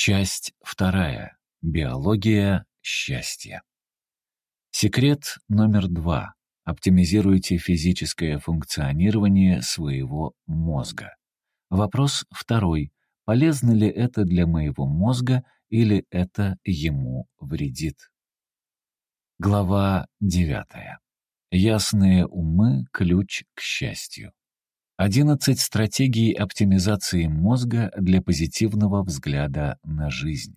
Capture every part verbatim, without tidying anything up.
Часть вторая. Биология счастья. Секрет номер два. Оптимизируйте физическое функционирование своего мозга. Вопрос второй. Полезно ли это для моего мозга или это ему вредит? Глава девятая. Ясные умы – ключ к счастью. одиннадцать стратегий оптимизации мозга для позитивного взгляда на жизнь.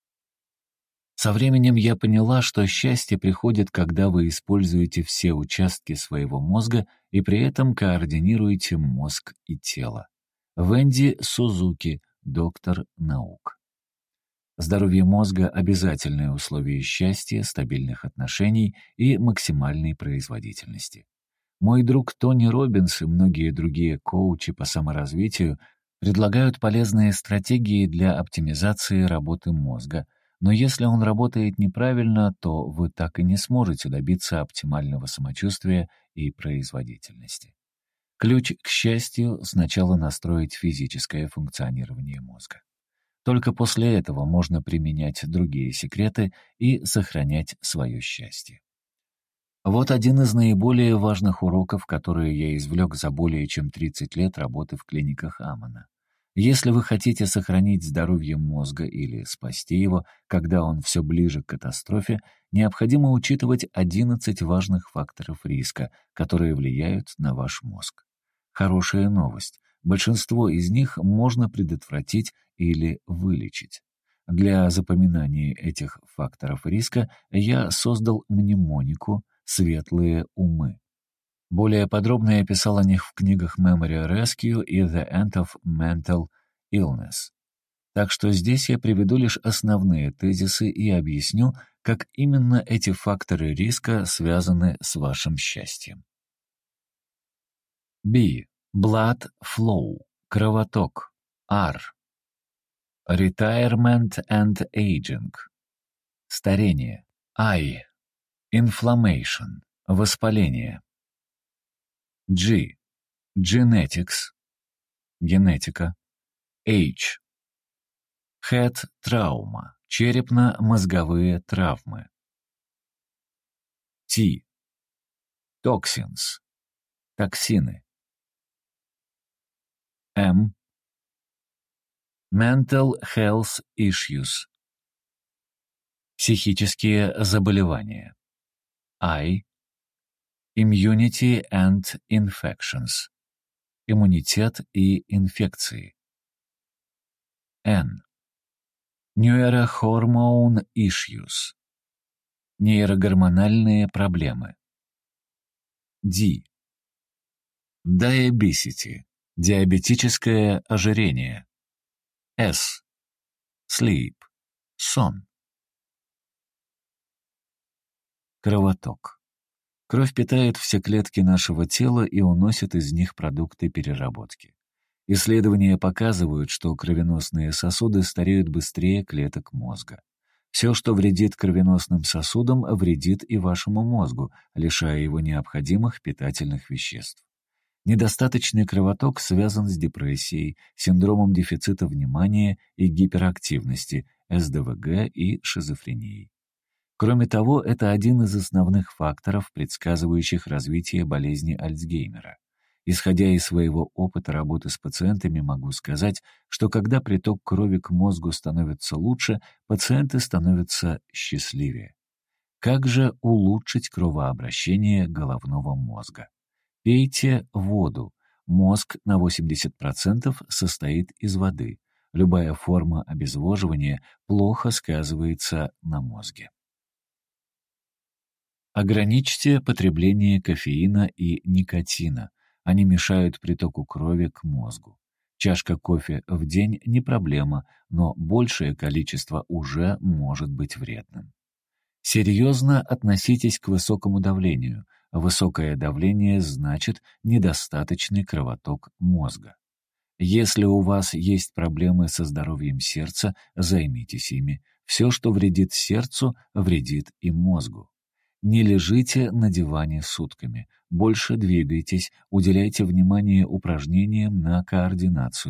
Со временем я поняла, что счастье приходит, когда вы используете все участки своего мозга и при этом координируете мозг и тело. Венди Сузуки, доктор наук. Здоровье мозга – обязательное условие счастья, стабильных отношений и максимальной производительности. Мой друг Тони Роббинс и многие другие коучи по саморазвитию предлагают полезные стратегии для оптимизации работы мозга, но если он работает неправильно, то вы так и не сможете добиться оптимального самочувствия и производительности. Ключ к счастью — сначала настроить физическое функционирование мозга. Только после этого можно применять другие секреты и сохранять свое счастье. Вот один из наиболее важных уроков, которые я извлек за более чем тридцать лет работы в клиниках Амана. Если вы хотите сохранить здоровье мозга или спасти его, когда он все ближе к катастрофе, необходимо учитывать одиннадцать важных факторов риска, которые влияют на ваш мозг. Хорошая новость. Большинство из них можно предотвратить или вылечить. Для запоминания этих факторов риска я создал мнемонику «Светлые умы». Более подробно я писал о них в книгах Memory Rescue и The End of Mental Illness. Так что здесь я приведу лишь основные тезисы и объясню, как именно эти факторы риска связаны с вашим счастьем. B. Blood flow. Кровоток. R. Retirement and aging. Старение. I. Inflammation. Воспаление. G. Genetics. Генетика. H. Head trauma. Черепно-мозговые травмы. T. Toxins. Токсины. M. Mental health issues. Психические заболевания. I. Immunity and infections. Иммунитет и инфекции. N. Neurohormone issues. Нейрогормональные проблемы. D. Diabetes. Диабетическое ожирение. S. Sleep. Сон. Кровоток. Кровь питает все клетки нашего тела и уносит из них продукты переработки. Исследования показывают, что кровеносные сосуды стареют быстрее клеток мозга. Все, что вредит кровеносным сосудам, вредит и вашему мозгу, лишая его необходимых питательных веществ. Недостаточный кровоток связан с депрессией, синдромом дефицита внимания и гиперактивности, эс дэ вэ гэ и шизофренией. Кроме того, это один из основных факторов, предсказывающих развитие болезни Альцгеймера. Исходя из своего опыта работы с пациентами, могу сказать, что когда приток крови к мозгу становится лучше, пациенты становятся счастливее. Как же улучшить кровообращение головного мозга? Пейте воду. Мозг на восемьдесят процентов состоит из воды. Любая форма обезвоживания плохо сказывается на мозге. Ограничьте потребление кофеина и никотина. Они мешают притоку крови к мозгу. Чашка кофе в день не проблема, но большее количество уже может быть вредным. Серьезно относитесь к высокому давлению. Высокое давление значит недостаточный кровоток мозга. Если у вас есть проблемы со здоровьем сердца, займитесь ими. Все, что вредит сердцу, вредит и мозгу. Не лежите на диване сутками. Больше двигайтесь, уделяйте внимание упражнениям на координацию.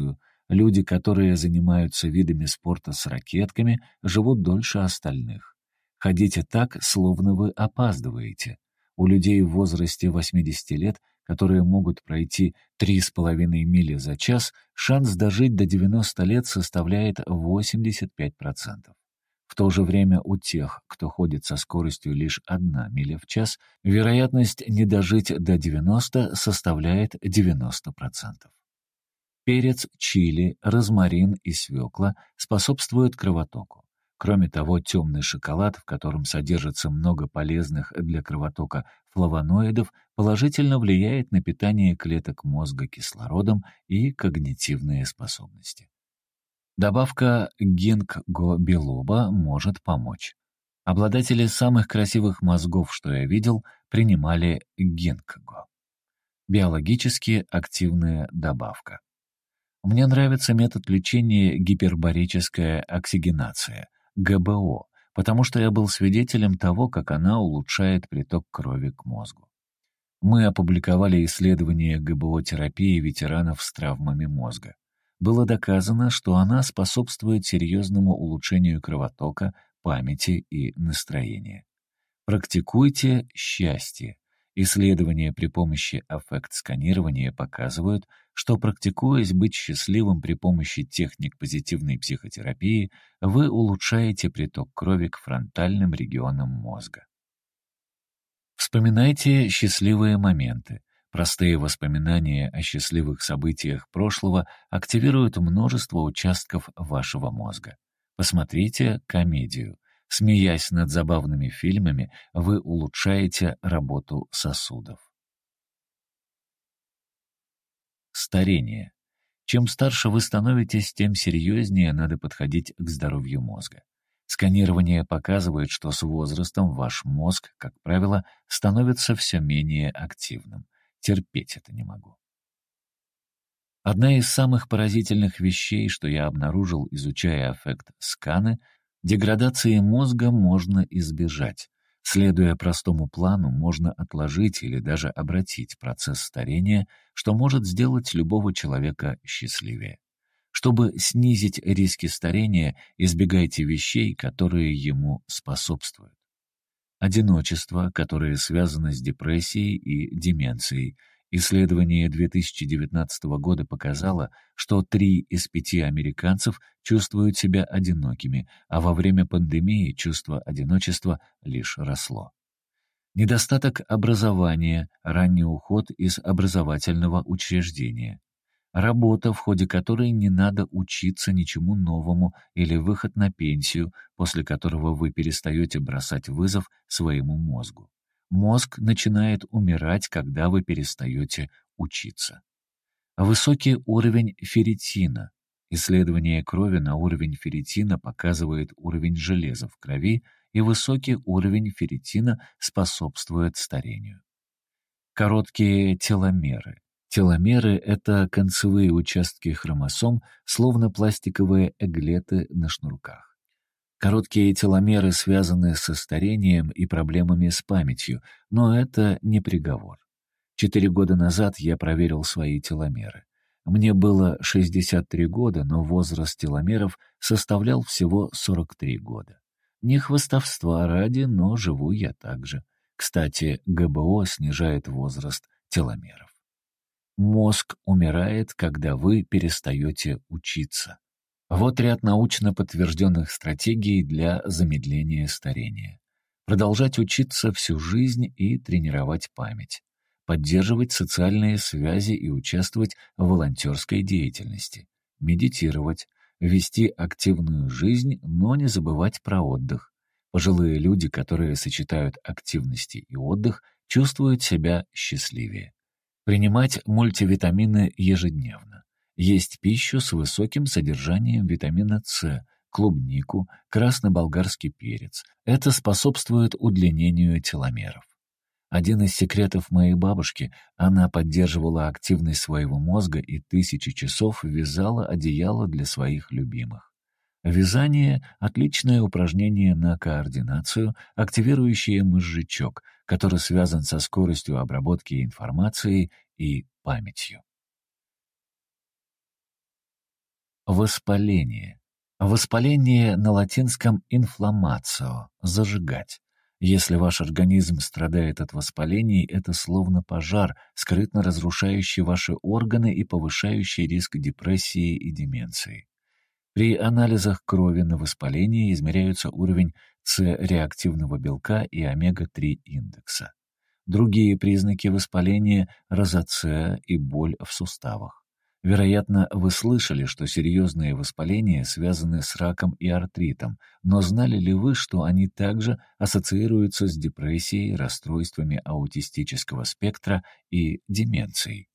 Люди, которые занимаются видами спорта с ракетками, живут дольше остальных. Ходите так, словно вы опаздываете. У людей в возрасте восьмидесяти лет, которые могут пройти три с половиной мили за час, шанс дожить до девяноста лет составляет восемьдесят пять процентов. В то же время у тех, кто ходит со скоростью лишь одна миля в час, вероятность не дожить до девяноста составляет девяносто процентов. Перец, чили, розмарин и свекла способствуют кровотоку. Кроме того, темный шоколад, в котором содержится много полезных для кровотока флавоноидов, положительно влияет на питание клеток мозга кислородом и когнитивные способности. Добавка гинкго-билоба может помочь. Обладатели самых красивых мозгов, что я видел, принимали гинкго. Биологически активная добавка. Мне нравится метод лечения гипербарическая оксигенация, гэ бэ о, потому что я был свидетелем того, как она улучшает приток крови к мозгу. Мы опубликовали исследование гэ бэ о-терапии ветеранов с травмами мозга. Было доказано, что она способствует серьезному улучшению кровотока, памяти и настроения. Практикуйте счастье. Исследования при помощи аффект-сканирования показывают, что, практикуясь быть счастливым при помощи техник позитивной психотерапии, вы улучшаете приток крови к фронтальным регионам мозга. Вспоминайте счастливые моменты. Простые воспоминания о счастливых событиях прошлого активируют множество участков вашего мозга. Посмотрите комедию. Смеясь над забавными фильмами, вы улучшаете работу сосудов. Старение. Чем старше вы становитесь, тем серьезнее надо подходить к здоровью мозга. Сканирование показывает, что с возрастом ваш мозг, как правило, становится все менее активным. Терпеть это не могу. Одна из самых поразительных вещей, что я обнаружил, изучая аффект-сканы, деградации мозга можно избежать. Следуя простому плану, можно отложить или даже обратить процесс старения, что может сделать любого человека счастливее. Чтобы снизить риски старения, избегайте вещей, которые ему способствуют. Одиночество, которое связано с депрессией и деменцией. Исследование две тысячи девятнадцатого года показало, что три из пяти американцев чувствуют себя одинокими, а во время пандемии чувство одиночества лишь росло. Недостаток образования, ранний уход из образовательного учреждения. Работа, в ходе которой не надо учиться ничему новому, или выход на пенсию, после которого вы перестаете бросать вызов своему мозгу. Мозг начинает умирать, когда вы перестаете учиться. Высокий уровень ферритина. Исследование крови на уровень ферритина показывает уровень железа в крови, и высокий уровень ферритина способствует старению. Короткие теломеры. Теломеры — это концевые участки хромосом, словно пластиковые эглеты на шнурках. Короткие теломеры связаны со старением и проблемами с памятью, но это не приговор. Четыре года назад я проверил свои теломеры. Мне было шестьдесят три года, но возраст теломеров составлял всего сорок три года. Не хвастовства ради, но живу я так же. Кстати, гэ бэ о снижает возраст теломеров. Мозг умирает, когда вы перестаете учиться. Вот ряд научно подтвержденных стратегий для замедления старения. Продолжать учиться всю жизнь и тренировать память. Поддерживать социальные связи и участвовать в волонтерской деятельности. Медитировать. Вести активную жизнь, но не забывать про отдых. Пожилые люди, которые сочетают активности и отдых, чувствуют себя счастливее. Принимать мультивитамины ежедневно. Есть пищу с высоким содержанием витамина С, клубнику, красно-болгарский перец. Это способствует удлинению теломеров. Один из секретов моей бабушки — она поддерживала активность своего мозга и тысячи часов вязала одеяло для своих любимых. Вязание — отличное упражнение на координацию, активирующее мозжечок, который связан со скоростью обработки информации и памятью. Воспаление. Воспаление на латинском «inflammatio» — «зажигать». Если ваш организм страдает от воспалений, это словно пожар, скрытно разрушающий ваши органы и повышающий риск депрессии и деменции. При анализах крови на воспаление измеряются уровень С-реактивного белка и омега три индекса. Другие признаки воспаления — розацея и боль в суставах. Вероятно, вы слышали, что серьезные воспаления связаны с раком и артритом, но знали ли вы, что они также ассоциируются с депрессией, расстройствами аутистического спектра и деменцией?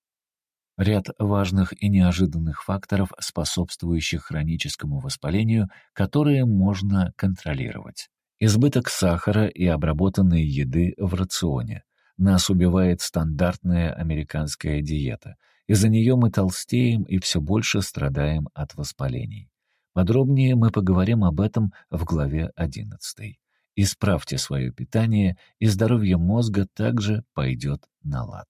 Ряд важных и неожиданных факторов, способствующих хроническому воспалению, которые можно контролировать. Избыток сахара и обработанной еды в рационе. Нас убивает стандартная американская диета. Из-за нее мы толстеем и все больше страдаем от воспалений. Подробнее мы поговорим об этом в главе одиннадцатой. Исправьте свое питание, и здоровье мозга также пойдет на лад.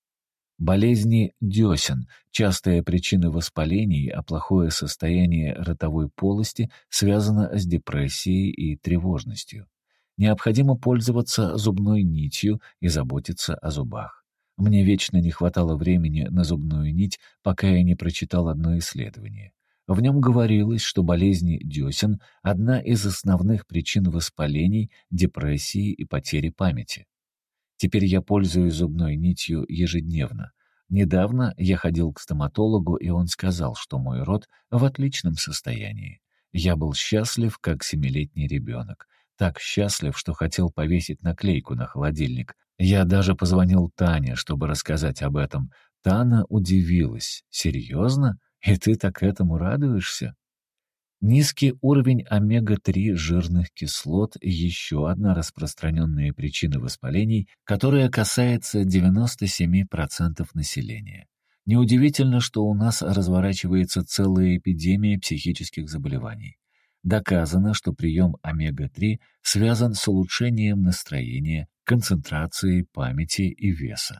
Болезни десен – частая причина воспалений, а плохое состояние ротовой полости связано с депрессией и тревожностью. Необходимо пользоваться зубной нитью и заботиться о зубах. Мне вечно не хватало времени на зубную нить, пока я не прочитал одно исследование. В нем говорилось, что болезни десен – одна из основных причин воспалений, депрессии и потери памяти. Теперь я пользуюсь зубной нитью ежедневно. Недавно я ходил к стоматологу, и он сказал, что мой рот в отличном состоянии. Я был счастлив, как семилетний ребенок. Так счастлив, что хотел повесить наклейку на холодильник. Я даже позвонил Тане, чтобы рассказать об этом. Тана удивилась. «Серьезно? И ты так этому радуешься?» Низкий уровень омега три жирных кислот — еще одна распространенная причина воспалений, которая касается девяноста семи процентов населения. Неудивительно, что у нас разворачивается целая эпидемия психических заболеваний. Доказано, что прием омега три связан с улучшением настроения, концентрацией, памяти и веса.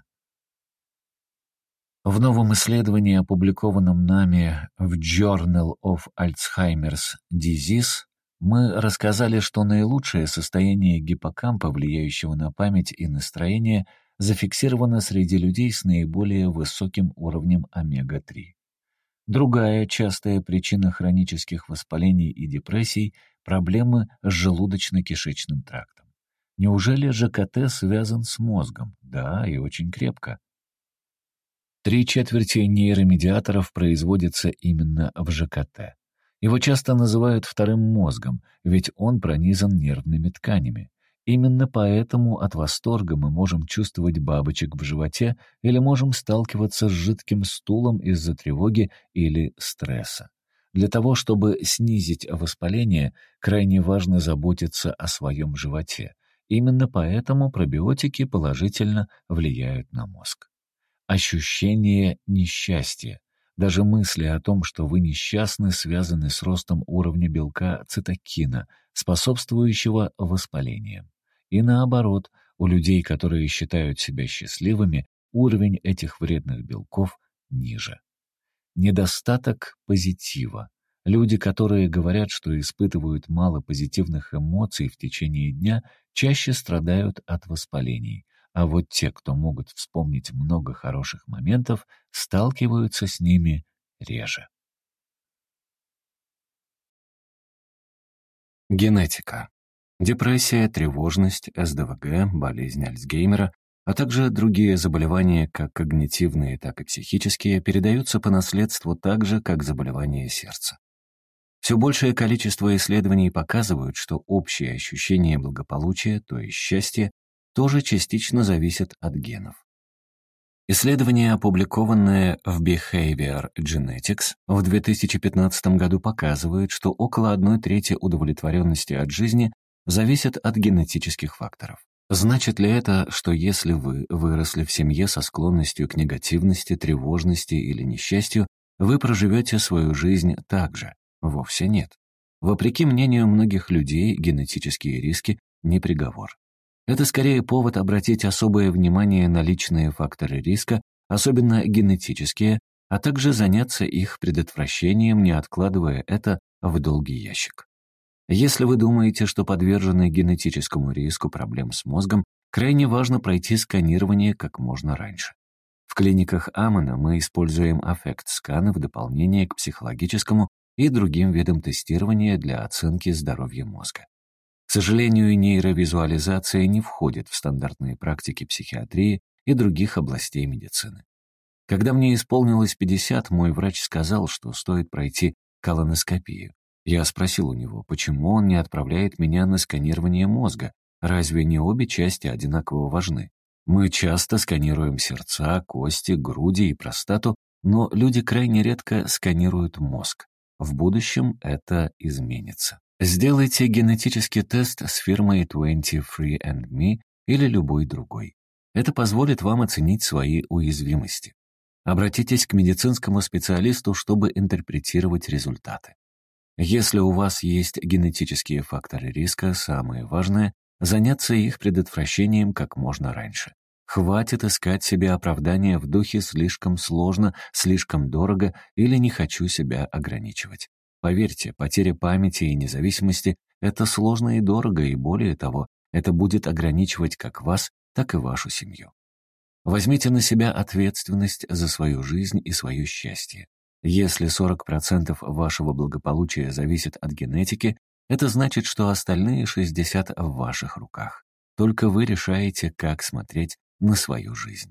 В новом исследовании, опубликованном нами в Journal of Alzheimer's Disease, мы рассказали, что наилучшее состояние гиппокампа, влияющего на память и настроение, зафиксировано среди людей с наиболее высоким уровнем омега три. Другая частая причина хронических воспалений и депрессий – проблемы с желудочно-кишечным трактом. Неужели ЖКТ связан с мозгом? Да, и очень крепко. Три четверти нейромедиаторов производятся именно в ЖКТ. Его часто называют вторым мозгом, ведь он пронизан нервными тканями. Именно поэтому от восторга мы можем чувствовать бабочек в животе или можем сталкиваться с жидким стулом из-за тревоги или стресса. Для того, чтобы снизить воспаление, крайне важно заботиться о своем животе. Именно поэтому пробиотики положительно влияют на мозг. Ощущение несчастья. Даже мысли о том, что вы несчастны, связаны с ростом уровня белка цитокина, способствующего воспалениям. И наоборот, у людей, которые считают себя счастливыми, уровень этих вредных белков ниже. Недостаток позитива. Люди, которые говорят, что испытывают мало позитивных эмоций в течение дня, чаще страдают от воспалений. А вот те, кто могут вспомнить много хороших моментов, сталкиваются с ними реже. Генетика. Депрессия, тревожность, эс дэ вэ гэ, болезнь Альцгеймера, а также другие заболевания, как когнитивные, так и психические, передаются по наследству так же, как заболевания сердца. Все большее количество исследований показывают, что общее ощущение благополучия, то есть счастья, тоже частично зависит от генов. Исследование, опубликованное в Behavior Genetics в две тысячи пятнадцатом году, показывает, что около одной трети удовлетворенности от жизни зависит от генетических факторов. Значит ли это, что если вы выросли в семье со склонностью к негативности, тревожности или несчастью, вы проживете свою жизнь так же? Вовсе нет. Вопреки мнению многих людей, генетические риски не приговор. Это скорее повод обратить особое внимание на личные факторы риска, особенно генетические, а также заняться их предотвращением, не откладывая это в долгий ящик. Если вы думаете, что подвержены генетическому риску проблем с мозгом, крайне важно пройти сканирование как можно раньше. В клиниках Амона мы используем аффект-сканы в дополнение к психологическому и другим видам тестирования для оценки здоровья мозга. К сожалению, нейровизуализация не входит в стандартные практики психиатрии и других областей медицины. Когда мне исполнилось пятьдесят, мой врач сказал, что стоит пройти колоноскопию. Я спросил у него, почему он не отправляет меня на сканирование мозга, разве не обе части одинаково важны? Мы часто сканируем сердца, кости, груди и простату, но люди крайне редко сканируют мозг. В будущем это изменится. Сделайте генетический тест с фирмой двадцать три энд ми или любой другой. Это позволит вам оценить свои уязвимости. Обратитесь к медицинскому специалисту, чтобы интерпретировать результаты. Если у вас есть генетические факторы риска, самое важное — заняться их предотвращением как можно раньше. Хватит искать себе оправдания в духе «слишком сложно», «слишком дорого» или «не хочу себя ограничивать». Поверьте, потеря памяти и независимости — это сложно и дорого, и более того, это будет ограничивать как вас, так и вашу семью. Возьмите на себя ответственность за свою жизнь и свое счастье. Если сорок процентов вашего благополучия зависит от генетики, это значит, что остальные шестьдесят процентов в ваших руках. Только вы решаете, как смотреть на свою жизнь.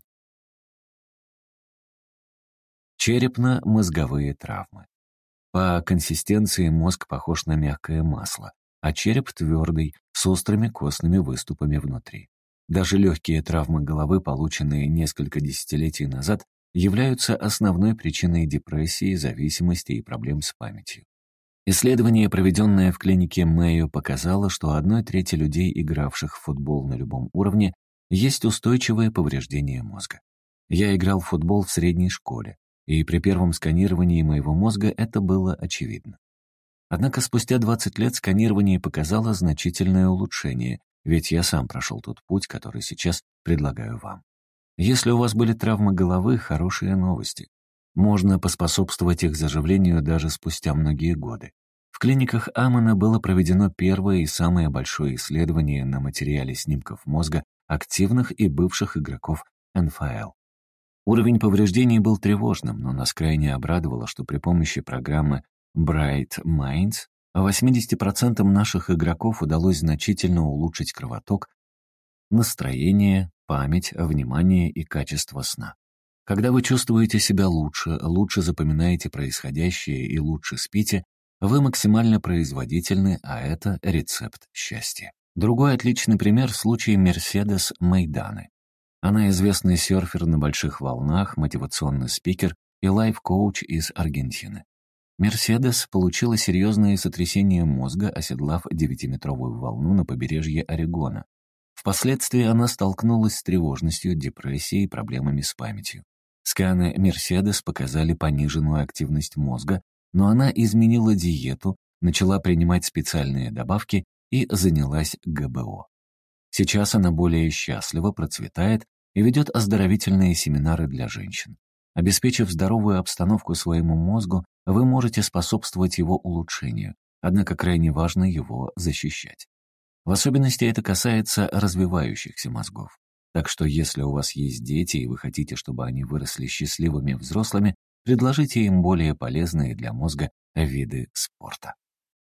Черепно-мозговые травмы. По консистенции мозг похож на мягкое масло, а череп твердый, с острыми костными выступами внутри. Даже легкие травмы головы, полученные несколько десятилетий назад, являются основной причиной депрессии, зависимости и проблем с памятью. Исследование, проведенное в клинике Мэйо, показало, что одной трети людей, игравших в футбол на любом уровне, есть устойчивое повреждение мозга. Я играл в футбол в средней школе, и при первом сканировании моего мозга это было очевидно. Однако спустя двадцать лет сканирование показало значительное улучшение, ведь я сам прошел тот путь, который сейчас предлагаю вам. Если у вас были травмы головы, хорошие новости. Можно поспособствовать их заживлению даже спустя многие годы. В клиниках Амона было проведено первое и самое большое исследование на материале снимков мозга активных и бывших игроков эн эф эл. Уровень повреждений был тревожным, но нас крайне обрадовало, что при помощи программы Bright Minds восемьдесят процентов наших игроков удалось значительно улучшить кровоток, настроение, память, внимание и качество сна. Когда вы чувствуете себя лучше, лучше запоминаете происходящее и лучше спите, вы максимально производительны, а это рецепт счастья. Другой отличный пример — случай Мерседес Мейданы. Она известный серфер на больших волнах, мотивационный спикер и лайф-коуч из Аргентины. Мерседес получила серьезное сотрясение мозга, оседлав девятиметровую волну на побережье Орегона. Впоследствии она столкнулась с тревожностью, депрессией и проблемами с памятью. Сканы Мерседес показали пониженную активность мозга, но она изменила диету, начала принимать специальные добавки и занялась гэ бэ о. Сейчас она более счастлива, процветает и ведет оздоровительные семинары для женщин. Обеспечив здоровую обстановку своему мозгу, вы можете способствовать его улучшению, однако крайне важно его защищать. В особенности это касается развивающихся мозгов. Так что если у вас есть дети и вы хотите, чтобы они выросли счастливыми взрослыми, предложите им более полезные для мозга виды спорта.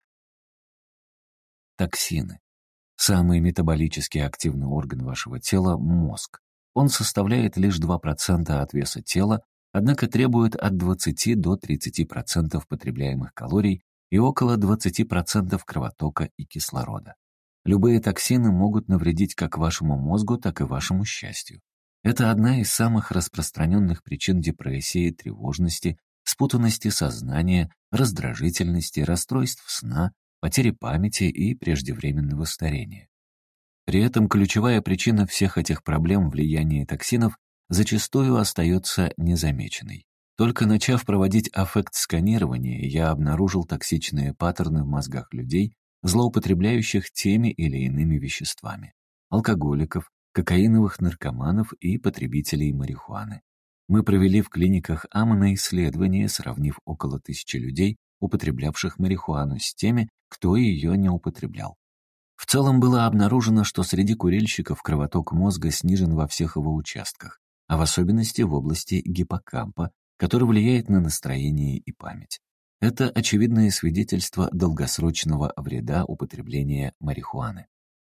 Токсины. Самый метаболически активный орган вашего тела — мозг. Он составляет лишь два процента от веса тела, однако требует от двадцати до тридцати процентов потребляемых калорий и около двадцати процентов кровотока и кислорода. Любые токсины могут навредить как вашему мозгу, так и вашему счастью. Это одна из самых распространенных причин депрессии, тревожности, спутанности сознания, раздражительности, расстройств сна, потери памяти и преждевременного старения. При этом ключевая причина всех этих проблем — влияния токсинов — зачастую остается незамеченной. Только начав проводить аффект-сканирование, я обнаружил токсичные паттерны в мозгах людей, злоупотребляющих теми или иными веществами — алкоголиков, кокаиновых наркоманов и потребителей марихуаны. Мы провели в клиниках Амана исследование, сравнив около тысячи людей, употреблявших марихуану, с теми, кто ее не употреблял. В целом было обнаружено, что среди курильщиков кровоток мозга снижен во всех его участках, а в особенности в области гиппокампа, который влияет на настроение и память. Это очевидное свидетельство долгосрочного вреда употребления марихуаны.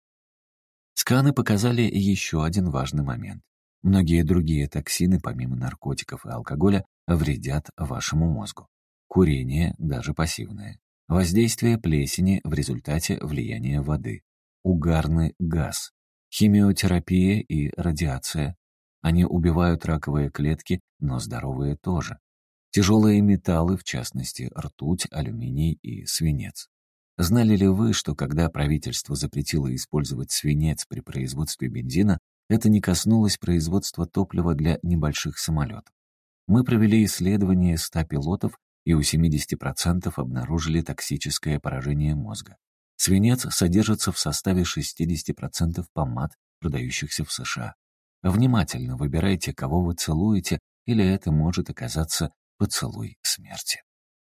Сканы показали еще один важный момент. Многие другие токсины, помимо наркотиков и алкоголя, вредят вашему мозгу. Курение, даже пассивное. Воздействие плесени в результате влияния воды. Угарный газ. Химиотерапия и радиация. Они убивают раковые клетки, но здоровые тоже. Тяжелые металлы, в частности, ртуть, алюминий и свинец. Знали ли вы, что когда правительство запретило использовать свинец при производстве бензина, это не коснулось производства топлива для небольших самолетов? Мы провели исследование ста пилотов и у семидесяти процентов обнаружили токсическое поражение мозга. Свинец содержится в составе шестидесяти процентов помад, продающихся в США. Внимательно выбирайте, кого вы целуете, или это может оказаться поцелуй смерти.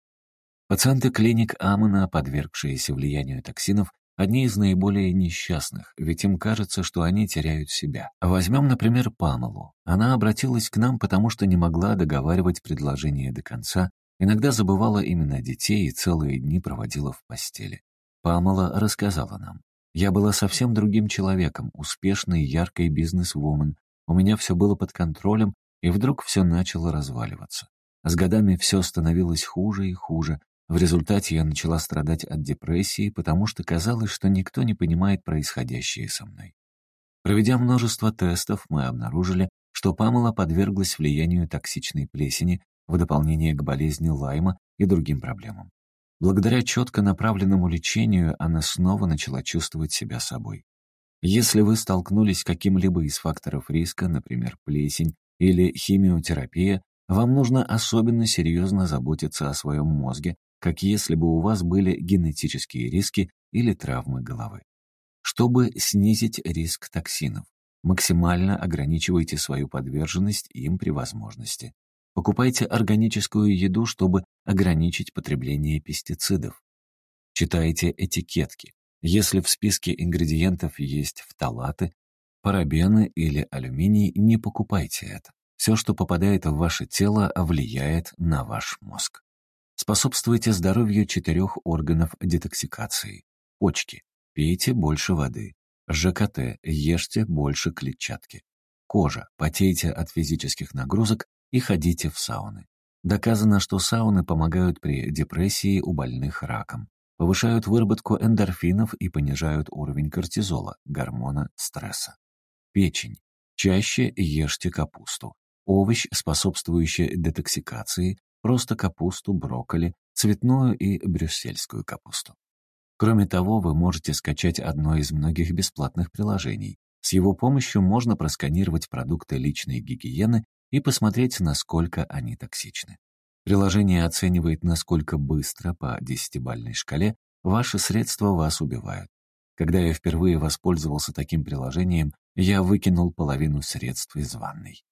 Пациенты клиник Амана, подвергшиеся влиянию токсинов, одни из наиболее несчастных, ведь им кажется, что они теряют себя. Возьмем, например, Памелу. Она обратилась к нам, потому что не могла договаривать предложение до конца, иногда забывала имена детей и целые дни проводила в постели. Памела рассказала нам: «Я была совсем другим человеком, успешной, яркой бизнес-вумен. У меня все было под контролем, и вдруг все начало разваливаться. С годами все становилось хуже и хуже. В результате я начала страдать от депрессии, потому что казалось, что никто не понимает происходящее со мной». Проведя множество тестов, мы обнаружили, что Памела подверглась влиянию токсичной плесени в дополнение к болезни Лайма и другим проблемам. Благодаря четко направленному лечению она снова начала чувствовать себя собой. Если вы столкнулись с каким-либо из факторов риска, например, плесень или химиотерапия, вам нужно особенно серьезно заботиться о своем мозге, как если бы у вас были генетические риски или травмы головы. Чтобы снизить риск токсинов, максимально ограничивайте свою подверженность им при возможности. Покупайте органическую еду, чтобы ограничить потребление пестицидов. Читайте этикетки. Если в списке ингредиентов есть фталаты, парабены или алюминий, не покупайте это. Все, что попадает в ваше тело, влияет на ваш мозг. Способствуйте здоровью четырех органов детоксикации. Почки. Пейте больше воды. ЖКТ. Ешьте больше клетчатки. Кожа. Потейте от физических нагрузок и ходите в сауны. Доказано, что сауны помогают при депрессии у больных раком, повышают выработку эндорфинов и понижают уровень кортизола, гормона стресса. Печень. Чаще ешьте капусту. Овощ, способствующий детоксикации, просто капусту, брокколи, цветную и брюссельскую капусту. Кроме того, вы можете скачать одно из многих бесплатных приложений. С его помощью можно просканировать продукты личной гигиены и посмотреть, насколько они токсичны. Приложение оценивает, насколько быстро по десятибалльной шкале ваши средства вас убивают. Когда я впервые воспользовался таким приложением, я выкинул половину средств из ванной.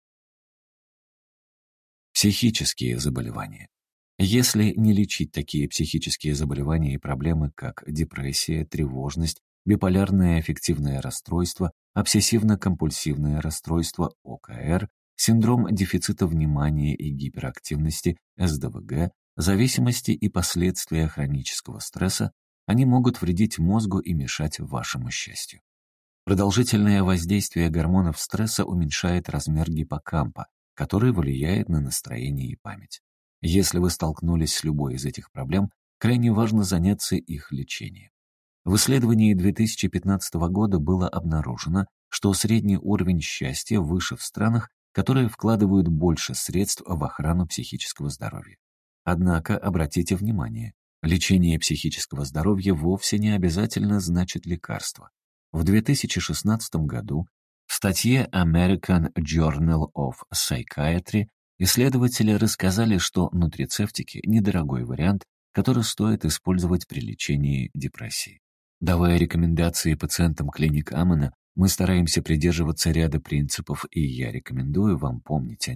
Психические заболевания. Если не лечить такие психические заболевания и проблемы, как депрессия, тревожность, биполярное аффективное расстройство, обсессивно-компульсивное расстройство, О К Р, синдром дефицита внимания и гиперактивности, С Д В Г, зависимости и последствия хронического стресса, они могут вредить мозгу и мешать вашему счастью. Продолжительное воздействие гормонов стресса уменьшает размер гиппокампа, который влияет на настроение и память. Если вы столкнулись с любой из этих проблем, крайне важно заняться их лечением. В исследовании две тысячи пятнадцатого года было обнаружено, что средний уровень счастья выше в странах, которые вкладывают больше средств в охрану психического здоровья. Однако, обратите внимание, лечение психического здоровья вовсе не обязательно значит лекарство. В две тысячи шестнадцатом году в статье American Journal of Psychiatry исследователи рассказали, что нутрицептики – недорогой вариант, который стоит использовать при лечении депрессии. Давая рекомендации пациентам клиник Амана, мы стараемся придерживаться ряда принципов, и я рекомендую вам помнить о них,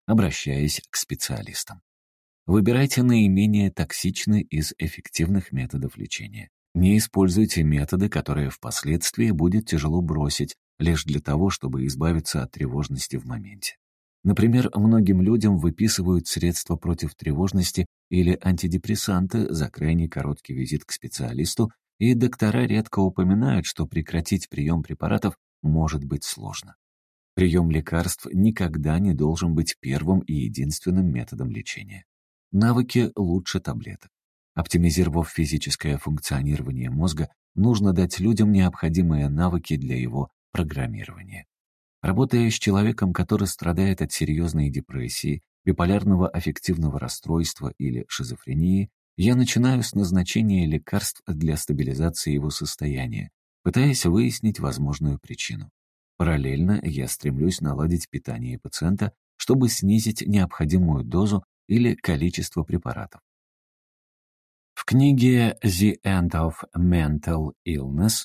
обращаясь к специалистам. Выбирайте наименее токсичный из эффективных методов лечения. Не используйте методы, которые впоследствии будет тяжело бросить, лишь для того, чтобы избавиться от тревожности в моменте. Например, многим людям выписывают средства против тревожности или антидепрессанты за крайне короткий визит к специалисту, и доктора редко упоминают, что прекратить прием препаратов может быть сложно. Прием лекарств никогда не должен быть первым и единственным методом лечения. Навыки лучше таблеток. Оптимизировав физическое функционирование мозга, нужно дать людям необходимые навыки для его программирования. Работая с человеком, который страдает от серьезной депрессии, биполярного аффективного расстройства или шизофрении, я начинаю с назначения лекарств для стабилизации его состояния, пытаясь выяснить возможную причину. Параллельно я стремлюсь наладить питание пациента, чтобы снизить необходимую дозу или количество препаратов. В книге «The End of Mental Illness»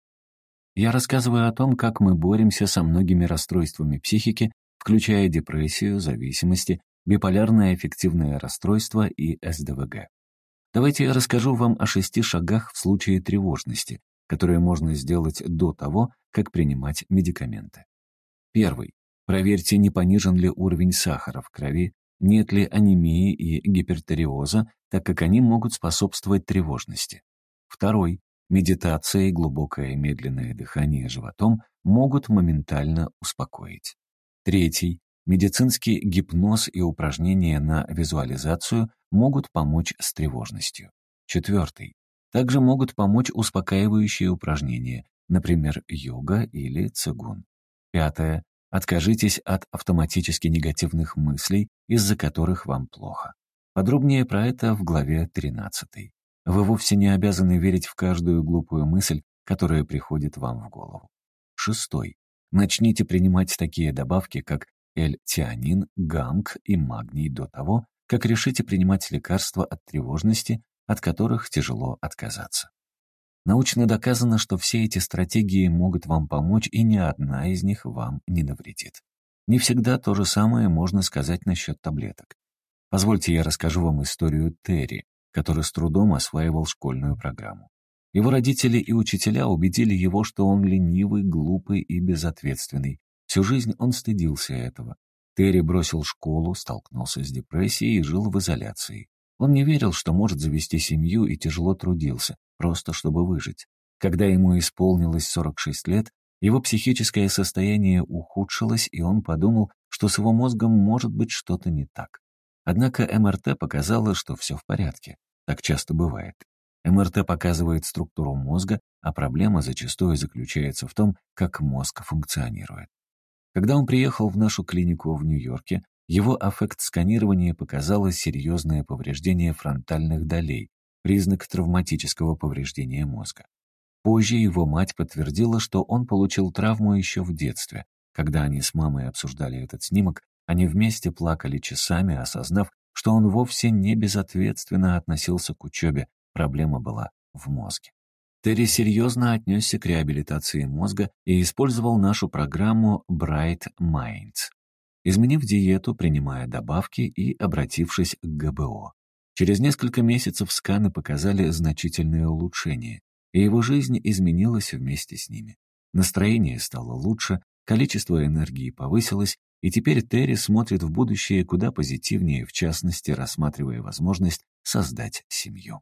я рассказываю о том, как мы боремся со многими расстройствами психики, включая депрессию, зависимости, биполярное аффективное расстройство и эс дэ вэ гэ. Давайте я расскажу вам о шести шагах в случае тревожности, которые можно сделать до того, как принимать медикаменты. Первый. Проверьте, не понижен ли уровень сахара в крови, нет ли анемии и гипертиреоза, так как они могут способствовать тревожности. Второй. Медитация и глубокое медленное дыхание животом могут моментально успокоить. Третий. Медицинский гипноз и упражнения на визуализацию могут помочь с тревожностью. Четвертый. Также могут помочь успокаивающие упражнения, например, йога или цигун. Пятое. Откажитесь от автоматически негативных мыслей, из-за которых вам плохо. Подробнее про это в главе тринадцатой. Вы вовсе не обязаны верить в каждую глупую мысль, которая приходит вам в голову. Шестой. Начните принимать такие добавки, как L-тианин, гамк и магний до того, как решите принимать лекарства от тревожности, от которых тяжело отказаться. Научно доказано, что все эти стратегии могут вам помочь, и ни одна из них вам не навредит. Не всегда то же самое можно сказать насчет таблеток. Позвольте я расскажу вам историю Терри, который с трудом осваивал школьную программу. Его родители и учителя убедили его, что он ленивый, глупый и безответственный. Всю жизнь он стыдился этого. Терри бросил школу, столкнулся с депрессией и жил в изоляции. Он не верил, что может завести семью, и тяжело трудился, просто чтобы выжить. Когда ему исполнилось сорок шесть лет, его психическое состояние ухудшилось, и он подумал, что с его мозгом может быть что-то не так. Однако эм эр тэ показало, что все в порядке. Так часто бывает. эм эр тэ показывает структуру мозга, а проблема зачастую заключается в том, как мозг функционирует. Когда он приехал в нашу клинику в Нью-Йорке, его аффект-сканирование показало серьезное повреждение фронтальных долей, признак травматического повреждения мозга. Позже его мать подтвердила, что он получил травму еще в детстве. Когда они с мамой обсуждали этот снимок, они вместе плакали часами, осознав, что он вовсе не безответственно относился к учебе, проблема была в мозге. Терри серьезно отнесся к реабилитации мозга и использовал нашу программу Bright Minds, изменив диету, принимая добавки и обратившись к гэ бэ о. Через несколько месяцев сканы показали значительное улучшение, и его жизнь изменилась вместе с ними. Настроение стало лучше, количество энергии повысилось, и теперь Терри смотрит в будущее куда позитивнее, в частности, рассматривая возможность создать семью.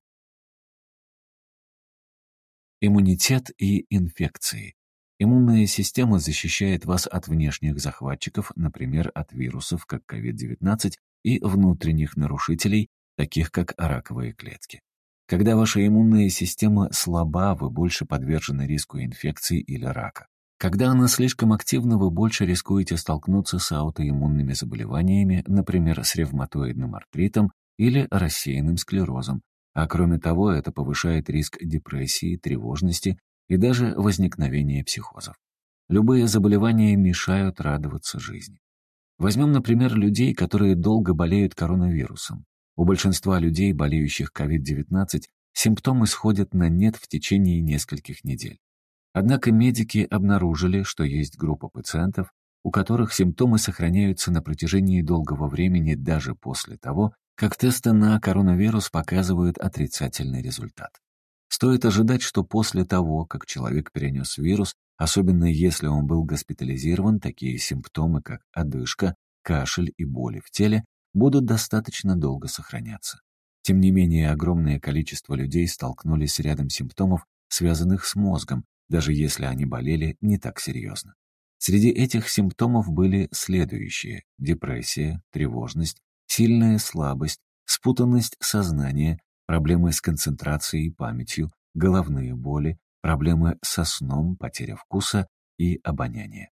Иммунитет и инфекции. Иммунная система защищает вас от внешних захватчиков, например, от вирусов, как ковид девятнадцать, и внутренних нарушителей, таких как раковые клетки. Когда ваша иммунная система слаба, вы больше подвержены риску инфекции или рака. Когда она слишком активна, вы больше рискуете столкнуться с аутоиммунными заболеваниями, например, с ревматоидным артритом или рассеянным склерозом. А кроме того, это повышает риск депрессии, тревожности и даже возникновения психозов. Любые заболевания мешают радоваться жизни. Возьмем, например, людей, которые долго болеют коронавирусом. У большинства людей, болеющих ковид девятнадцать, симптомы сходят на нет в течение нескольких недель. Однако медики обнаружили, что есть группа пациентов, у которых симптомы сохраняются на протяжении долгого времени даже после того, как тесты на коронавирус показывают отрицательный результат. Стоит ожидать, что после того, как человек перенес вирус, особенно если он был госпитализирован, такие симптомы, как одышка, кашель и боли в теле, будут достаточно долго сохраняться. Тем не менее, огромное количество людей столкнулись с рядом симптомов, связанных с мозгом, даже если они болели не так серьезно. Среди этих симптомов были следующие: депрессия, тревожность, сильная слабость, спутанность сознания, проблемы с концентрацией и памятью, головные боли, проблемы со сном, потеря вкуса и обоняния.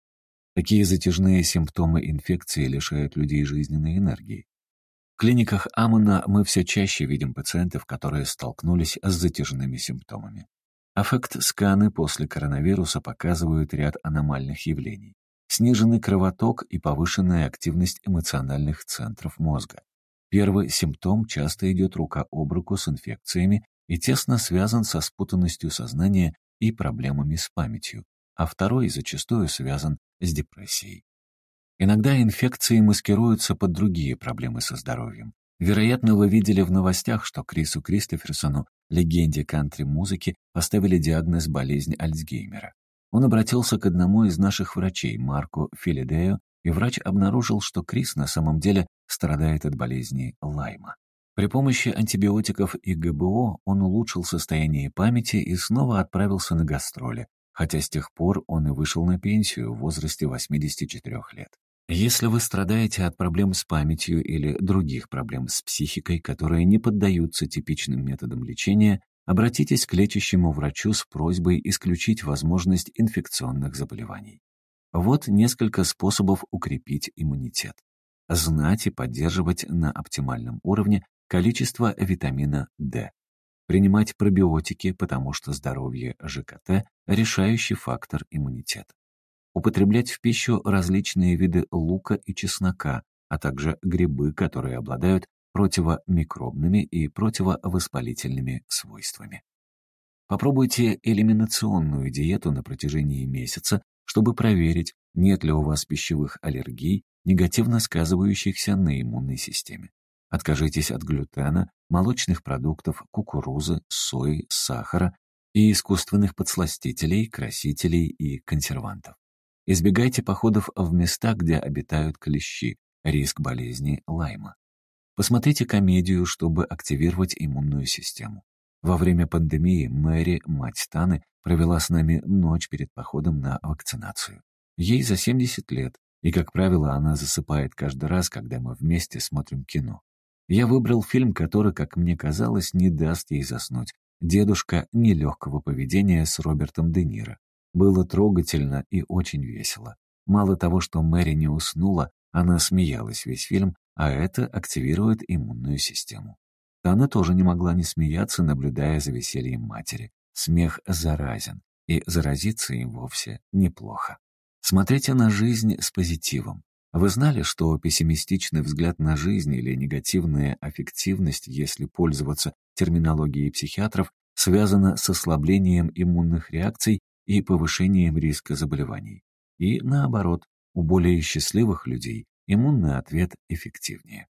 Такие затяжные симптомы инфекции лишают людей жизненной энергии. В клиниках Амона мы все чаще видим пациентов, которые столкнулись с затяжными симптомами. Аффект-сканы после коронавируса показывают ряд аномальных явлений. Сниженный кровоток и повышенная активность эмоциональных центров мозга. Первый симптом часто идет рука об руку с инфекциями и тесно связан со спутанностью сознания и проблемами с памятью, а второй зачастую связан с депрессией. Иногда инфекции маскируются под другие проблемы со здоровьем. Вероятно, вы видели в новостях, что Крису Кристоферсону, легенде кантри-музыки, поставили диагноз болезнь Альцгеймера. Он обратился к одному из наших врачей, Марку Филидею, и врач обнаружил, что Крис на самом деле страдает от болезни Лайма. При помощи антибиотиков и ГБО он улучшил состояние памяти и снова отправился на гастроли, хотя с тех пор он и вышел на пенсию в возрасте восьмидесяти четырёх лет. Если вы страдаете от проблем с памятью или других проблем с психикой, которые не поддаются типичным методам лечения, обратитесь к лечащему врачу с просьбой исключить возможность инфекционных заболеваний. Вот несколько способов укрепить иммунитет. Знать и поддерживать на оптимальном уровне количество витамина D. Принимать пробиотики, потому что здоровье ЖКТ – решающий фактор иммунитета. Употреблять в пищу различные виды лука и чеснока, а также грибы, которые обладают противомикробными и противовоспалительными свойствами. Попробуйте элиминационную диету на протяжении месяца, чтобы проверить, нет ли у вас пищевых аллергий, негативно сказывающихся на иммунной системе. Откажитесь от глютена, молочных продуктов, кукурузы, сои, сахара и искусственных подсластителей, красителей и консервантов. Избегайте походов в места, где обитают клещи, риск болезни Лайма. Посмотрите комедию, чтобы активировать иммунную систему. Во время пандемии Мэри, мать Таны, провела с нами ночь перед походом на вакцинацию. Ей за семьдесят лет, и, как правило, она засыпает каждый раз, когда мы вместе смотрим кино. Я выбрал фильм, который, как мне казалось, не даст ей заснуть. «Дедушка нелегкого поведения» с Робертом Де Ниро. Было трогательно и очень весело. Мало того, что Мэри не уснула, она смеялась весь фильм, а это активирует иммунную систему. Тана тоже не могла не смеяться, наблюдая за весельем матери. Смех заразен, и заразиться им вовсе неплохо. Смотрите на жизнь с позитивом. Вы знали, что пессимистичный взгляд на жизнь или негативная аффективность, если пользоваться терминологией психиатров, связана с ослаблением иммунных реакций и повышением риска заболеваний. И наоборот, у более счастливых людей иммунный ответ эффективнее.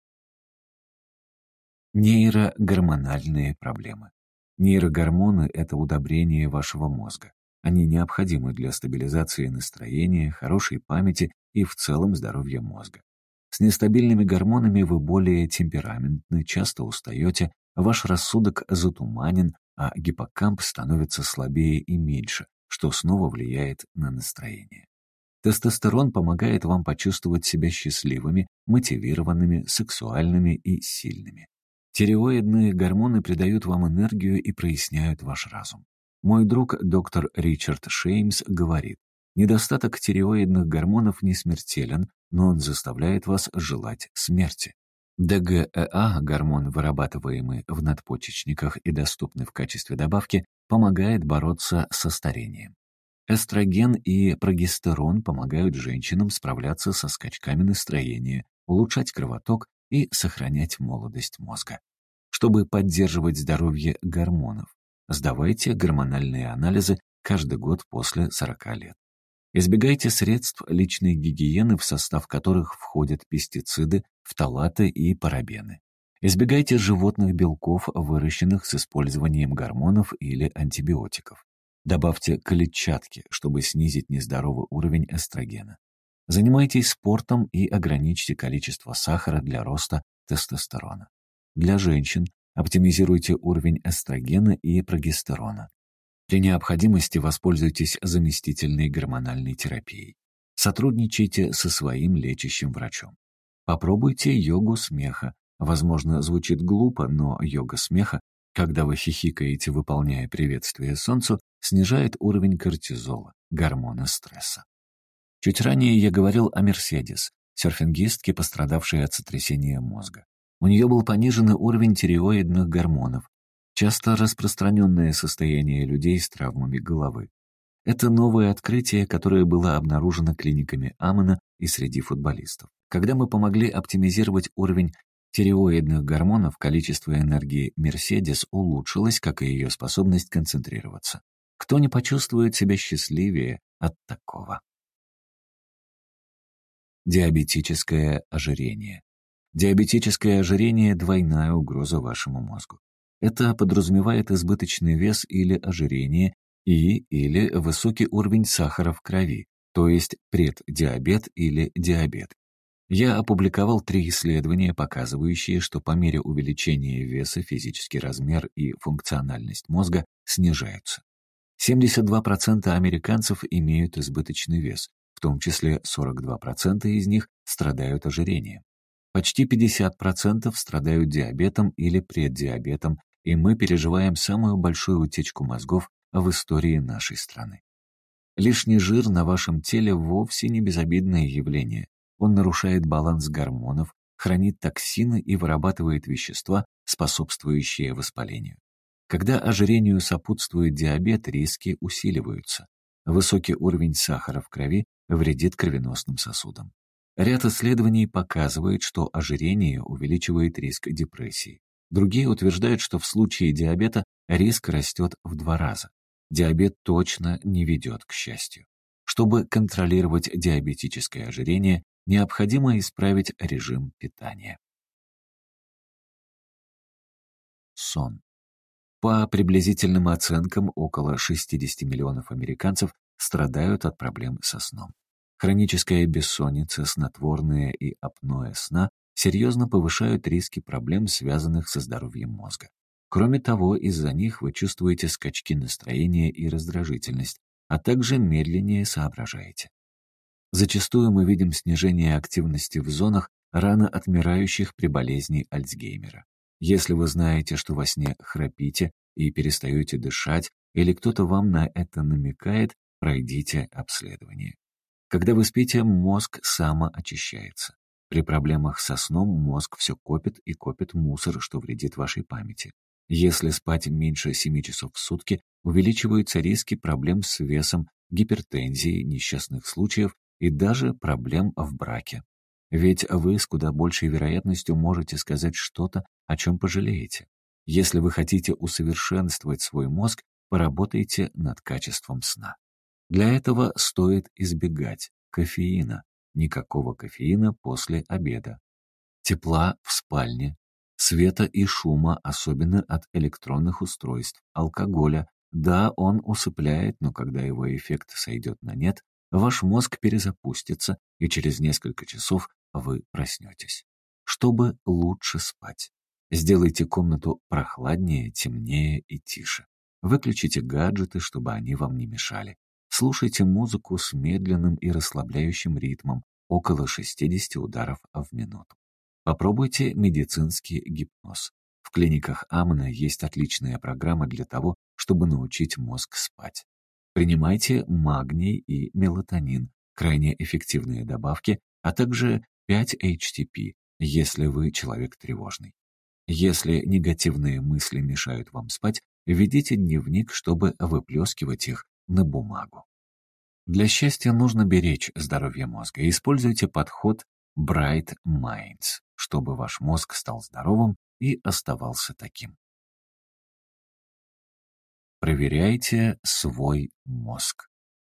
Нейрогормональные проблемы. Нейрогормоны – это удобрение вашего мозга. Они необходимы для стабилизации настроения, хорошей памяти и в целом здоровья мозга. С нестабильными гормонами вы более темпераментны, часто устаете, ваш рассудок затуманен, а гиппокамп становится слабее и меньше, что снова влияет на настроение. Тестостерон помогает вам почувствовать себя счастливыми, мотивированными, сексуальными и сильными. Тиреоидные гормоны придают вам энергию и проясняют ваш разум. Мой друг доктор Ричард Шеймс говорит, недостаток тиреоидных гормонов не смертелен, но он заставляет вас желать смерти. ДГЭА, гормон, вырабатываемый в надпочечниках и доступный в качестве добавки, помогает бороться со старением. Эстроген и прогестерон помогают женщинам справляться со скачками настроения, улучшать кровоток и сохранять молодость мозга. Чтобы поддерживать здоровье гормонов, сдавайте гормональные анализы каждый год после сорока лет. Избегайте средств личной гигиены, в состав которых входят пестициды, фталаты и парабены. Избегайте животных белков, выращенных с использованием гормонов или антибиотиков. Добавьте клетчатки, чтобы снизить нездоровый уровень эстрогена. Занимайтесь спортом и ограничьте количество сахара для роста тестостерона. Для женщин оптимизируйте уровень эстрогена и прогестерона. При необходимости воспользуйтесь заместительной гормональной терапией. Сотрудничайте со своим лечащим врачом. Попробуйте йогу смеха. Возможно, звучит глупо, но йога смеха, когда вы хихикаете, выполняя приветствие солнцу, снижает уровень кортизола, гормона стресса. Чуть ранее я говорил о Мерседес, серфингистке, пострадавшей от сотрясения мозга. У нее был пониженный уровень тиреоидных гормонов, часто распространенное состояние людей с травмами головы. Это новое открытие, которое было обнаружено клиниками Амона и среди футболистов. Когда мы помогли оптимизировать уровень тиреоидных гормонов, количество энергии Мерседес улучшилось, как и ее способность концентрироваться. Кто не почувствует себя счастливее от такого? Диабетическое ожирение. Диабетическое ожирение – двойная угроза вашему мозгу. Это подразумевает избыточный вес или ожирение и или высокий уровень сахара в крови, то есть преддиабет или диабет. Я опубликовал три исследования, показывающие, что по мере увеличения веса физический размер и функциональность мозга снижаются. семьдесят два процента американцев имеют избыточный вес, в том числе сорок два процента из них страдают ожирением. Почти пятьдесят процентов страдают диабетом или преддиабетом, и мы переживаем самую большую утечку мозгов в истории нашей страны. Лишний жир на вашем теле вовсе не безобидное явление. Он нарушает баланс гормонов, хранит токсины и вырабатывает вещества, способствующие воспалению. Когда ожирению сопутствует диабет, риски усиливаются. Высокий уровень сахара в крови вредит кровеносным сосудам. Ряд исследований показывает, что ожирение увеличивает риск депрессии. Другие утверждают, что в случае диабета риск растет в два раза. Диабет точно не ведет к счастью. Чтобы контролировать диабетическое ожирение, необходимо исправить режим питания. Сон. По приблизительным оценкам, около шестьдесят миллионов американцев страдают от проблем со сном. Хроническая бессонница, снотворное и апноэ сна серьезно повышают риски проблем, связанных со здоровьем мозга. Кроме того, из-за них вы чувствуете скачки настроения и раздражительность, а также медленнее соображаете. Зачастую мы видим снижение активности в зонах, рано отмирающих при болезни Альцгеймера. Если вы знаете, что во сне храпите и перестаете дышать, или кто-то вам на это намекает, пройдите обследование. Когда вы спите, мозг самоочищается. При проблемах со сном мозг все копит и копит мусор, что вредит вашей памяти. Если спать меньше семи часов в сутки, увеличиваются риски проблем с весом, гипертензии, несчастных случаев и даже проблем в браке. Ведь вы с куда большей вероятностью можете сказать что-то, о чем пожалеете. Если вы хотите усовершенствовать свой мозг, поработайте над качеством сна. Для этого стоит избегать кофеина, никакого кофеина после обеда, тепла в спальне, света и шума, особенно от электронных устройств, алкоголя. Да, он усыпляет, но когда его эффект сойдет на нет, ваш мозг перезапустится, и через несколько часов вы проснетесь. Чтобы лучше спать, сделайте комнату прохладнее, темнее и тише. Выключите гаджеты, чтобы они вам не мешали. Слушайте музыку с медленным и расслабляющим ритмом, около шестидесяти ударов в минуту. Попробуйте медицинский гипноз. В клиниках Амона есть отличная программа для того, чтобы научить мозг спать. Принимайте магний и мелатонин, крайне эффективные добавки, а также пять эйч ти пи, если вы человек тревожный. Если негативные мысли мешают вам спать, ведите дневник, чтобы выплескивать их на бумагу. Для счастья нужно беречь здоровье мозга. Используйте подход Bright Minds, чтобы ваш мозг стал здоровым и оставался таким. Проверяйте свой мозг.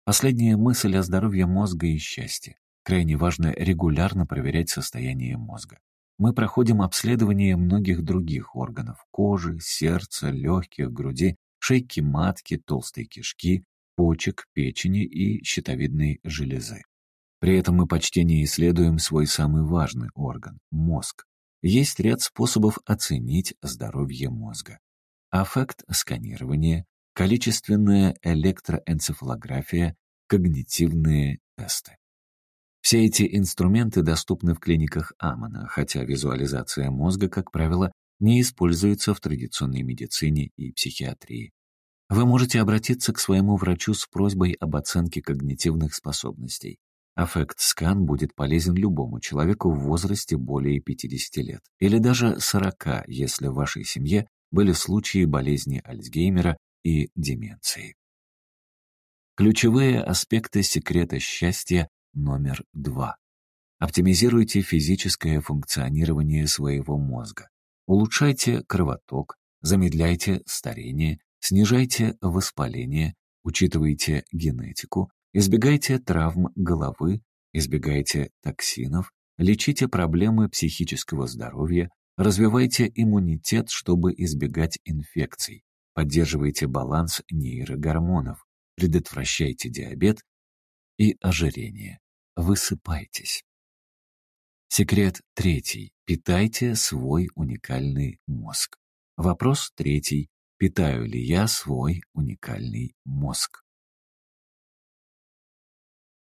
Последняя мысль о здоровье мозга и счастье. Крайне важно регулярно проверять состояние мозга. Мы проходим обследование многих других органов — кожи, сердца, легких, груди, шейки матки, толстой кишки, почек, печени и щитовидной железы. При этом мы почти не исследуем свой самый важный орган — мозг. Есть ряд способов оценить здоровье мозга. Аффект-сканирование, количественная электроэнцефалография, когнитивные тесты. Все эти инструменты доступны в клиниках Амона, хотя визуализация мозга, как правило, не используется в традиционной медицине и психиатрии. Вы можете обратиться к своему врачу с просьбой об оценке когнитивных способностей. Аффект-скан будет полезен любому человеку в возрасте более пятидесяти лет, или даже сорока, если в вашей семье были случаи болезни Альцгеймера и деменции. Ключевые аспекты секрета счастья номер два. Оптимизируйте физическое функционирование своего мозга. Улучшайте кровоток, замедляйте старение, снижайте воспаление, учитывайте генетику, избегайте травм головы, избегайте токсинов, лечите проблемы психического здоровья, развивайте иммунитет, чтобы избегать инфекций, поддерживайте баланс нейрогормонов, предотвращайте диабет и ожирение. Высыпайтесь. Секрет третий. Питайте свой уникальный мозг. Вопрос третий. Питаю ли я свой уникальный мозг?